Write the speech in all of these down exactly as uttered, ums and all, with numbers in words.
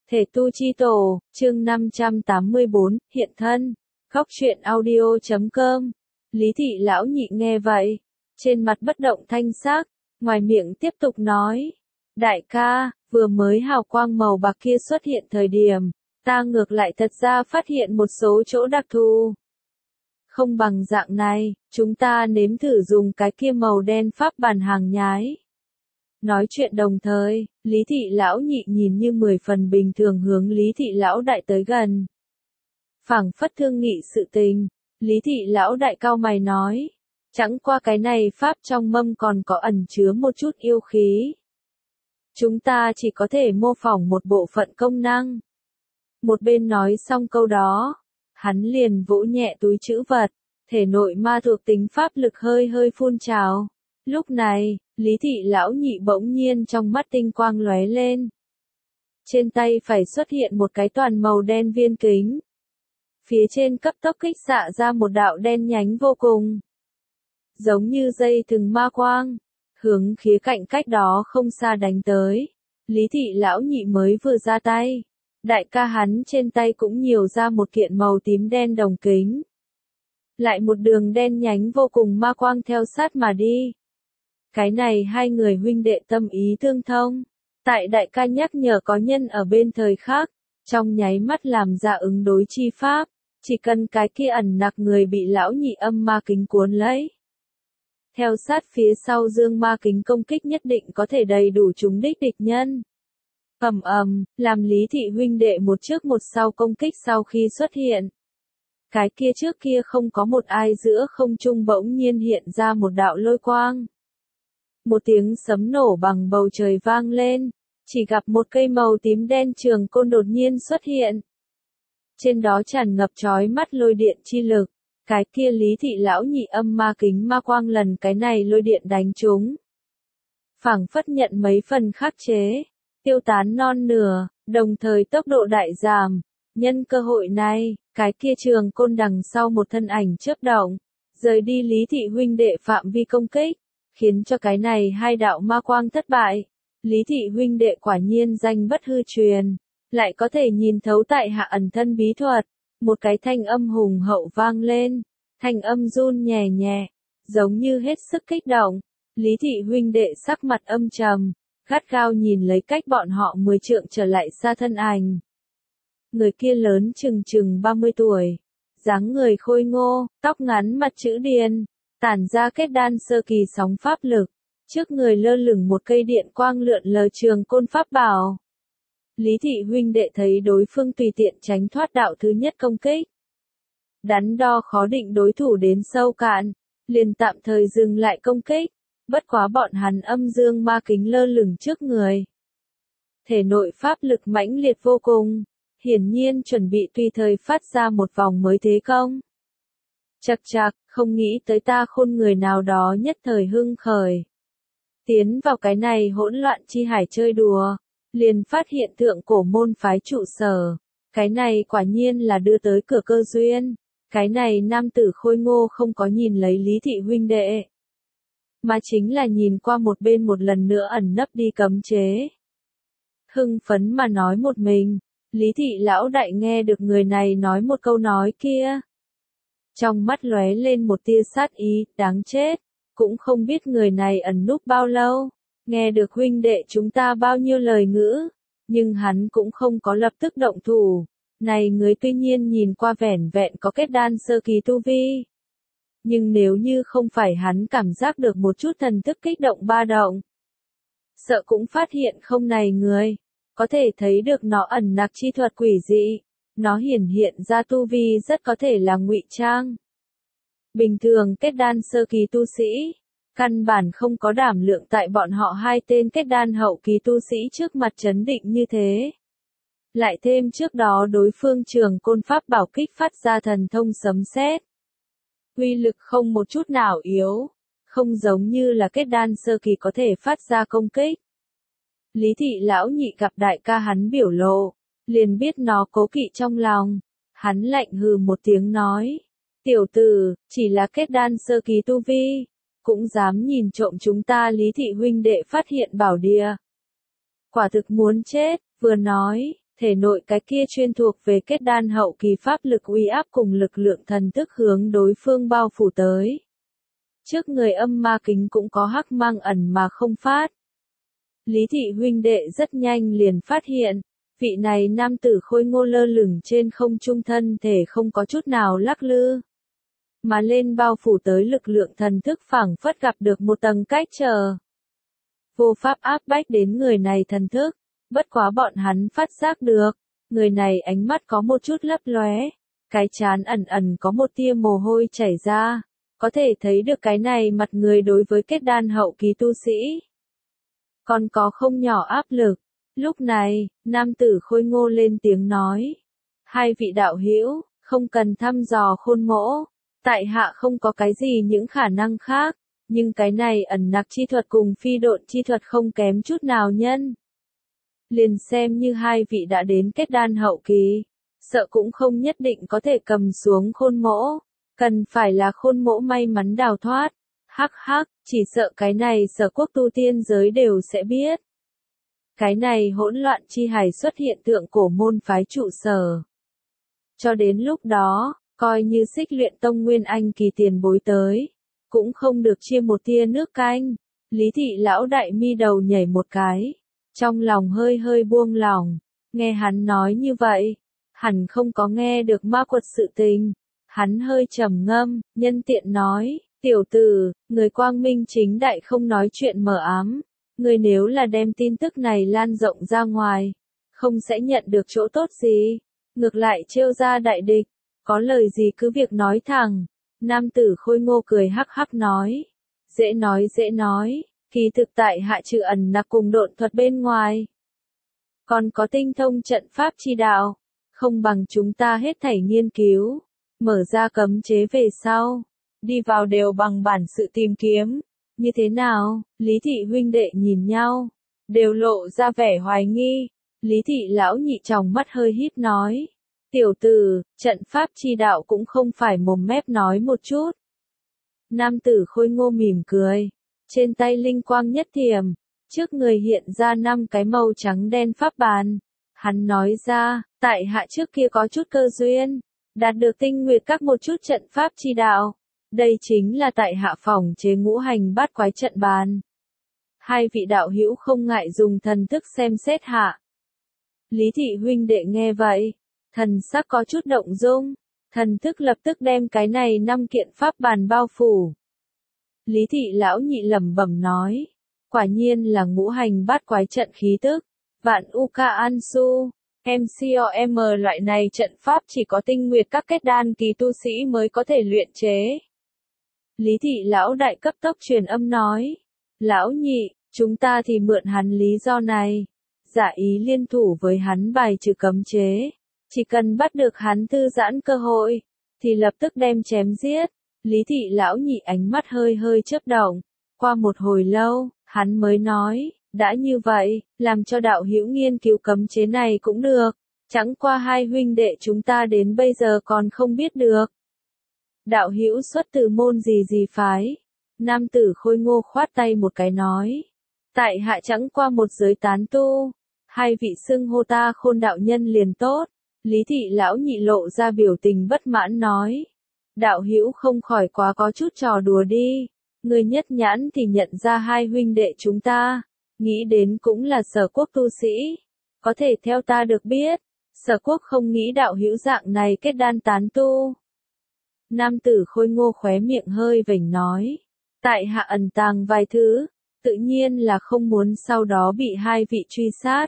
Thể tu chi tổ, chương năm trăm tám mươi bốn, hiện thân. Góc truyện audio chấm com. Lý thị lão nhị nghe vậy, trên mặt bất động thanh sắc, ngoài miệng tiếp tục nói. Đại ca, vừa mới hào quang màu bạc kia xuất hiện thời điểm, ta ngược lại thật ra phát hiện một số chỗ đặc thù. Không bằng dạng này, chúng ta nếm thử dùng cái kia màu đen pháp bàn hàng nhái. Nói chuyện đồng thời, Lý thị lão nhị nhìn như mười phần bình thường hướng Lý thị lão đại tới gần. Phảng phất thương nghị sự tình, Lý thị lão đại cao mày nói, chẳng qua cái này pháp trong mâm còn có ẩn chứa một chút yêu khí. Chúng ta chỉ có thể mô phỏng một bộ phận công năng. Một bên nói xong câu đó, hắn liền vỗ nhẹ túi trữ vật, thể nội ma thuộc tính pháp lực hơi hơi phun trào. Lúc này, Lý thị lão nhị bỗng nhiên trong mắt tinh quang lóe lên. Trên tay phải xuất hiện một cái toàn màu đen viên kính. Phía trên cấp tốc kích xạ ra một đạo đen nhánh vô cùng. Giống như dây thừng ma quang, hướng khía cạnh cách đó không xa đánh tới. Lý thị lão nhị mới vừa ra tay. Đại ca hắn trên tay cũng nhiều ra một kiện màu tím đen đồng kính. Lại một đường đen nhánh vô cùng ma quang theo sát mà đi. Cái này hai người huynh đệ tâm ý tương thông. Tại đại ca nhắc nhở có nhân ở bên thời khác, trong nháy mắt làm ra ứng đối chi pháp, chỉ cần cái kia ẩn nặc người bị lão nhị âm ma kính cuốn lấy. Theo sát phía sau dương ma kính công kích nhất định có thể đầy đủ trúng đích địch nhân. Ầm ầm, làm Lý thị huynh đệ một trước một sau công kích sau khi xuất hiện. Cái kia trước kia không có một ai giữa không trung bỗng nhiên hiện ra một đạo lôi quang. Một tiếng sấm nổ bằng bầu trời vang lên, chỉ gặp một cây màu tím đen trường côn đột nhiên xuất hiện. Trên đó tràn ngập chói mắt lôi điện chi lực, cái kia Lý thị lão nhị âm ma kính ma quang lần cái này lôi điện đánh trúng. Phảng phất nhận mấy phần khắc chế, tiêu tán non nửa, đồng thời tốc độ đại giảm. Nhân cơ hội này, cái kia trường côn đằng sau một thân ảnh chớp động, rời đi Lý thị huynh đệ phạm vi công kích, khiến cho cái này hai đạo ma quang thất bại. Lý thị huynh đệ quả nhiên danh bất hư truyền, lại có thể nhìn thấu tại hạ ẩn thân bí thuật. Một cái thanh âm hùng hậu vang lên, thanh âm run nhẹ nhẹ, giống như hết sức kích động. Lý thị huynh đệ sắc mặt âm trầm, gắt gao nhìn lấy cách bọn họ mười trượng trở lại xa thân ảnh. Người kia lớn chừng chừng ba mươi tuổi, dáng người khôi ngô, tóc ngắn mặt chữ điền, tản ra kết đan sơ kỳ sóng pháp lực, trước người lơ lửng một cây điện quang lượn lờ trường côn pháp bảo. Lý thị huynh đệ thấy đối phương tùy tiện tránh thoát đạo thứ nhất công kích. Đắn đo khó định đối thủ đến sâu cạn, liền tạm thời dừng lại công kích, bất quá bọn hắn âm dương ma kính lơ lửng trước người. Thể nội pháp lực mãnh liệt vô cùng, hiển nhiên chuẩn bị tùy thời phát ra một vòng mới thế công. Chậc chậc, không nghĩ tới ta khôn người nào đó nhất thời hưng khởi. Tiến vào cái này hỗn loạn chi hải chơi đùa, liền phát hiện thượng cổ môn phái trụ sở. Cái này quả nhiên là đưa tới cửa cơ duyên. Cái này nam tử khôi ngô không có nhìn lấy Lý thị huynh đệ, mà chính là nhìn qua một bên một lần nữa ẩn nấp đi cấm chế. Hưng phấn mà nói một mình, Lý thị lão đại nghe được người này nói một câu nói kia. Trong mắt lóe lên một tia sát ý, đáng chết, cũng không biết người này ẩn núp bao lâu, nghe được huynh đệ chúng ta bao nhiêu lời ngữ, nhưng hắn cũng không có lập tức động thủ. Này người tuy nhiên nhìn qua vẻn vẹn có kết đan sơ kỳ tu vi. Nhưng nếu như không phải hắn cảm giác được một chút thần thức kích động ba động, sợ cũng phát hiện không này người, có thể thấy được nó ẩn nặc chi thuật quỷ dị, nó hiển hiện ra tu vi rất có thể là ngụy trang. Bình thường kết đan sơ kỳ tu sĩ, căn bản không có đảm lượng tại bọn họ hai tên kết đan hậu kỳ tu sĩ trước mặt chấn định như thế. Lại thêm trước đó đối phương trường côn pháp bảo kích phát ra thần thông sấm sét. Uy lực không một chút nào yếu, không giống như là kết đan sơ kỳ có thể phát ra công kích. Lý thị lão nhị gặp đại ca hắn biểu lộ, liền biết nó cố kỵ trong lòng. Hắn lạnh hừ một tiếng nói, tiểu tử, chỉ là kết đan sơ kỳ tu vi, cũng dám nhìn trộm chúng ta Lý thị huynh đệ phát hiện bảo địa. Quả thực muốn chết, vừa nói, thể nội cái kia chuyên thuộc về kết đan hậu kỳ pháp lực uy áp cùng lực lượng thần thức hướng đối phương bao phủ tới. Trước người âm ma kính cũng có hắc mang ẩn mà không phát. Lý thị huynh đệ rất nhanh liền phát hiện, vị này nam tử khôi ngô lơ lửng trên không trung thân thể không có chút nào lắc lư. Mà lên bao phủ tới lực lượng thần thức phảng phất gặp được một tầng cách trở. Vô pháp áp bách đến người này thần thức, bất quá bọn hắn phát giác được, người này ánh mắt có một chút lấp lóe, cái trán ẩn ẩn có một tia mồ hôi chảy ra, có thể thấy được cái này mặt người đối với kết đan hậu kỳ tu sĩ. Còn có không nhỏ áp lực, lúc này, nam tử khôi ngô lên tiếng nói. Hai vị đạo hữu, không cần thăm dò khôn mỗ, tại hạ không có cái gì những khả năng khác, nhưng cái này ẩn nặc chi thuật cùng phi độn chi thuật không kém chút nào nhân. Liền xem như hai vị đã đến kết đan hậu kỳ, sợ cũng không nhất định có thể cầm xuống khôn mỗ, cần phải là khôn mỗ may mắn đào thoát. Hắc hắc, chỉ sợ cái này sở quốc tu tiên giới đều sẽ biết. Cái này hỗn loạn chi hải xuất hiện tượng cổ môn phái trụ sở. Cho đến lúc đó, coi như Xích Luyện Tông Nguyên Anh kỳ tiền bối tới, cũng không được chia một tia nước canh. Lý thị lão đại mi đầu nhảy một cái, trong lòng hơi hơi buông lòng, nghe hắn nói như vậy, hẳn không có nghe được ma quật sự tình. Hắn hơi trầm ngâm, nhân tiện nói, tiểu tử, người quang minh chính đại không nói chuyện mờ ám, người nếu là đem tin tức này lan rộng ra ngoài, không sẽ nhận được chỗ tốt gì, ngược lại trêu ra đại địch, có lời gì cứ việc nói thẳng. Nam tử khôi ngô cười hắc hắc nói, dễ nói dễ nói, kỳ thực tại hạ trừ ẩn nặc cùng độn thuật bên ngoài, còn có tinh thông trận pháp chi đạo, không bằng chúng ta hết thảy nghiên cứu, mở ra cấm chế về sau, đi vào đều bằng bản sự tìm kiếm, như thế nào? Lý thị huynh đệ nhìn nhau, đều lộ ra vẻ hoài nghi. Lý thị lão nhị tròng mắt hơi híp nói, tiểu tử, trận pháp chi đạo cũng không phải mồm mép nói một chút. Nam tử khôi ngô mỉm cười, trên tay linh quang nhất thiểm, trước người hiện ra năm cái màu trắng đen pháp bàn. Hắn nói ra, tại hạ trước kia có chút cơ duyên, đạt được tinh nguyệt các một chút trận pháp chi đạo. Đây chính là tại hạ phòng chế ngũ hành bát quái trận bàn. Hai vị đạo hữu không ngại dùng thần thức xem xét hạ. Lý thị huynh đệ nghe vậy, thần sắc có chút động dung, thần thức lập tức đem cái này năm kiện pháp bàn bao phủ. Lý thị lão nhị lẩm bẩm nói, quả nhiên là ngũ hành bát quái trận khí tức, vạn Uka Ansu, em xê o em loại này trận pháp chỉ có tinh nguyệt các kết đan kỳ tu sĩ mới có thể luyện chế. Lý thị lão đại cấp tốc truyền âm nói, lão nhị, chúng ta thì mượn hắn lý do này, giả ý liên thủ với hắn bài trừ cấm chế, chỉ cần bắt được hắn thư giãn cơ hội, thì lập tức đem chém giết. Lý thị lão nhị ánh mắt hơi hơi chớp động, qua một hồi lâu, hắn mới nói, đã như vậy, làm cho đạo hữu nghiên cứu cấm chế này cũng được, chẳng qua hai huynh đệ chúng ta đến bây giờ còn không biết được. Đạo hữu xuất từ môn gì gì phái? Nam tử khôi ngô khoát tay một cái nói, tại hạ chẳng qua một giới tán tu, hai vị xưng hô ta khôn đạo nhân liền tốt. Lý thị lão nhị lộ ra biểu tình bất mãn nói, đạo hữu không khỏi quá có chút trò đùa đi, người nhất nhãn thì nhận ra hai huynh đệ chúng ta, nghĩ đến cũng là sở quốc tu sĩ, có thể theo ta được biết, sở quốc không nghĩ đạo hữu dạng này kết đan tán tu. Nam tử khôi ngô khóe miệng hơi vểnh nói, tại hạ ẩn tàng vài thứ, tự nhiên là không muốn sau đó bị hai vị truy sát.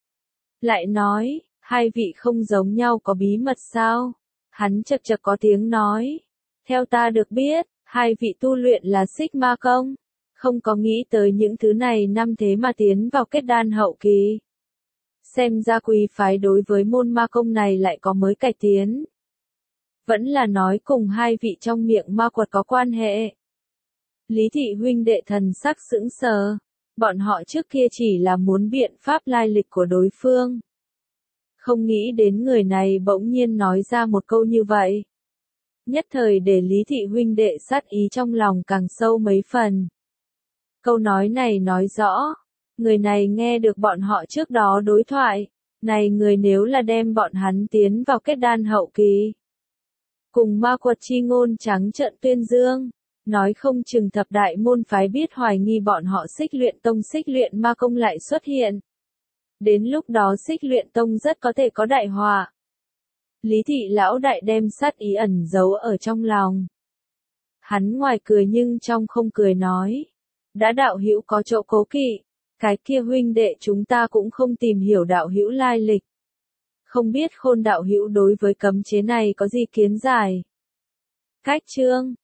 Lại nói, hai vị không giống nhau có bí mật sao? Hắn chật chật có tiếng nói, theo ta được biết, hai vị tu luyện là xích ma công, không có nghĩ tới những thứ này năm thế mà tiến vào kết đan hậu kỳ. Xem ra quý phái đối với môn ma công này lại có mới cải tiến. Vẫn là nói cùng hai vị trong miệng ma quật có quan hệ. Lý thị huynh đệ thần sắc sững sờ, bọn họ trước kia chỉ là muốn biện pháp lai lịch của đối phương. Không nghĩ đến người này bỗng nhiên nói ra một câu như vậy. Nhất thời để Lý thị huynh đệ sát ý trong lòng càng sâu mấy phần. Câu nói này nói rõ, người này nghe được bọn họ trước đó đối thoại, Này người nếu là đem bọn hắn tiến vào kết đan hậu kỳ. Cùng ma quật chi ngôn trắng trợn tuyên dương. Nói không chừng thập đại môn phái biết hoài nghi bọn họ Xích Luyện Tông Xích Luyện Ma Công lại xuất hiện. Đến lúc đó Xích Luyện Tông rất có thể có đại họa. Lý thị lão đại đem sát ý ẩn giấu ở trong lòng. Hắn ngoài cười nhưng trong không cười nói. Đã đạo hữu có chỗ cố kỵ. Cái kia huynh đệ chúng ta cũng không tìm hiểu đạo hữu lai lịch. Không biết Khôn đạo hữu đối với cấm chế này có gì kiến giải. Cách chương